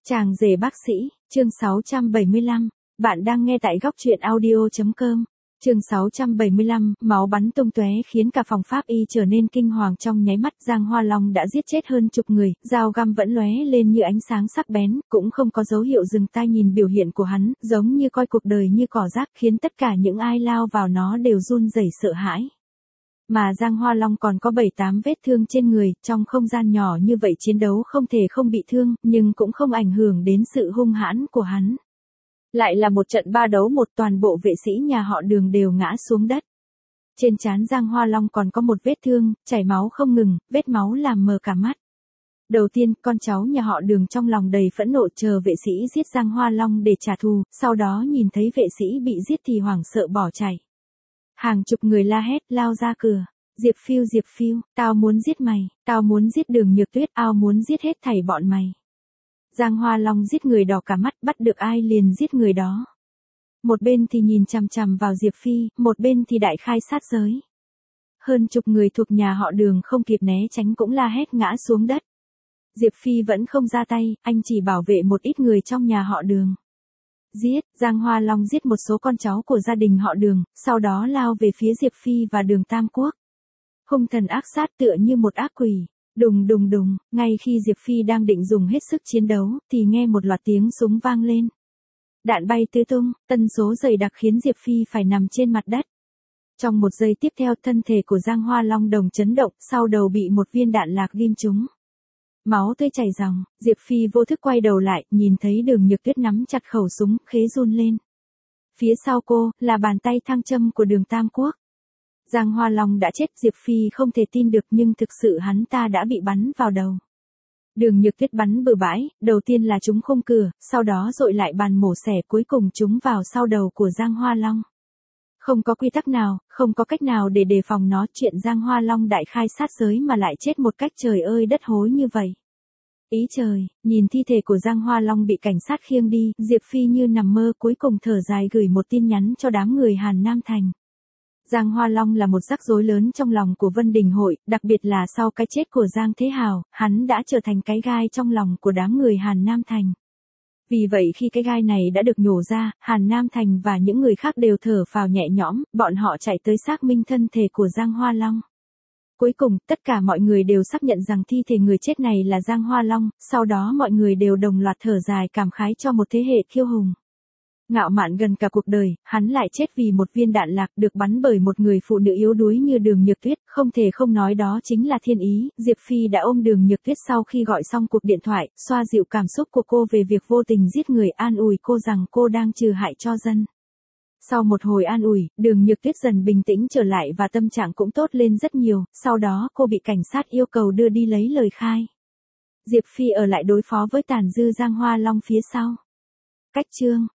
Chàng rể bác sĩ, chương 675. Bạn đang nghe tại góc truyện audio.com. Chương 675, máu bắn tung tóe khiến cả phòng pháp y trở nên kinh hoàng trong nháy mắt. Giang Hoa Long đã giết chết hơn chục người, dao găm vẫn lóe lên như ánh sáng sắc bén, cũng không có dấu hiệu dừng tay. Nhìn biểu hiện của hắn, giống như coi cuộc đời như cỏ rác, khiến tất cả những ai lao vào nó đều run rẩy sợ hãi. Mà Giang Hoa Long còn có 7-8 vết thương trên người, trong không gian nhỏ như vậy chiến đấu không thể không bị thương, nhưng cũng không ảnh hưởng đến sự hung hãn của hắn. Lại là một trận 3 đấu 1, toàn bộ vệ sĩ nhà họ Đường đều ngã xuống đất. Trên trán Giang Hoa Long còn có một vết thương, chảy máu không ngừng, vết máu làm mờ cả mắt. Đầu tiên, con cháu nhà họ Đường trong lòng đầy phẫn nộ chờ vệ sĩ giết Giang Hoa Long để trả thù, sau đó nhìn thấy vệ sĩ bị giết thì hoảng sợ bỏ chạy. Hàng chục người la hét lao ra cửa. Diệp Phiêu, tao muốn giết mày, tao muốn giết Đường Nhược Tuyết, tao muốn giết hết thảy bọn mày. Giang Hoa Long giết người đỏ cả mắt, bắt được ai liền giết người đó. Một bên thì nhìn chằm chằm vào Diệp Phi, một bên thì đại khai sát giới. Hơn chục người thuộc nhà họ Đường không kịp né tránh cũng la hét ngã xuống đất. Diệp Phi vẫn không ra tay, anh chỉ bảo vệ một ít người trong nhà họ Đường. Giết, Giang Hoa Long giết một số con cháu của gia đình họ Đường, sau đó lao về phía Diệp Phi và Đường Tam Quốc. Hung thần ác sát tựa như một ác quỷ. Đùng, ngay khi Diệp Phi đang định dùng hết sức chiến đấu, thì nghe một loạt tiếng súng vang lên. Đạn bay tứ tung, tần số dày đặc khiến Diệp Phi phải nằm trên mặt đất. Trong một giây tiếp theo thân thể của Giang Hoa Long đồng chấn động, sau đầu bị một viên đạn lạc ghim trúng. Máu tươi chảy ròng, Diệp Phi vô thức quay đầu lại, nhìn thấy Đường Nhược Tuyết nắm chặt khẩu súng, khế run lên. Phía sau cô, là bàn tay thăng châm của Đường Tam Quốc. Giang Hoa Long đã chết, Diệp Phi không thể tin được nhưng thực sự hắn ta đã bị bắn vào đầu. Đường Nhược Tuyết bắn bừa bãi, đầu tiên là trúng khung cửa, sau đó dội lại bàn mổ xẻ, cuối cùng trúng vào sau đầu của Giang Hoa Long. Không có quy tắc nào, không có cách nào để đề phòng nó, chuyện Giang Hoa Long đại khai sát giới mà lại chết một cách trời ơi đất hối như vậy. Ý trời, nhìn thi thể của Giang Hoa Long bị cảnh sát khiêng đi, Diệp Phi như nằm mơ, cuối cùng thở dài gửi một tin nhắn cho đám người Hàn Nam Thành. Giang Hoa Long là một rắc rối lớn trong lòng của Vân Đình Hội, đặc biệt là sau cái chết của Giang Thế Hào, hắn đã trở thành cái gai trong lòng của đám người Hàn Nam Thành. Vì vậy khi cái gai này đã được nhổ ra, Hàn Nam Thành và những người khác đều thở phào nhẹ nhõm, bọn họ chạy tới xác minh thân thể của Giang Hoa Long. Cuối cùng, tất cả mọi người đều xác nhận rằng thi thể người chết này là Giang Hoa Long, sau đó mọi người đều đồng loạt thở dài cảm khái cho một thế hệ kiêu hùng. Ngạo mạn gần cả cuộc đời, hắn lại chết vì một viên đạn lạc được bắn bởi một người phụ nữ yếu đuối như Đường Nhược Tuyết, không thể không nói đó chính là thiên ý. Diệp Phi đã ôm Đường Nhược Tuyết sau khi gọi xong cuộc điện thoại, xoa dịu cảm xúc của cô về việc vô tình giết người, an ủi cô rằng cô đang trừ hại cho dân. Sau một hồi an ủi, Đường Nhược Tuyết dần bình tĩnh trở lại và tâm trạng cũng tốt lên rất nhiều, sau đó cô bị cảnh sát yêu cầu đưa đi lấy lời khai. Diệp Phi ở lại đối phó với tàn dư Giang Hoa Long phía sau. Cách chương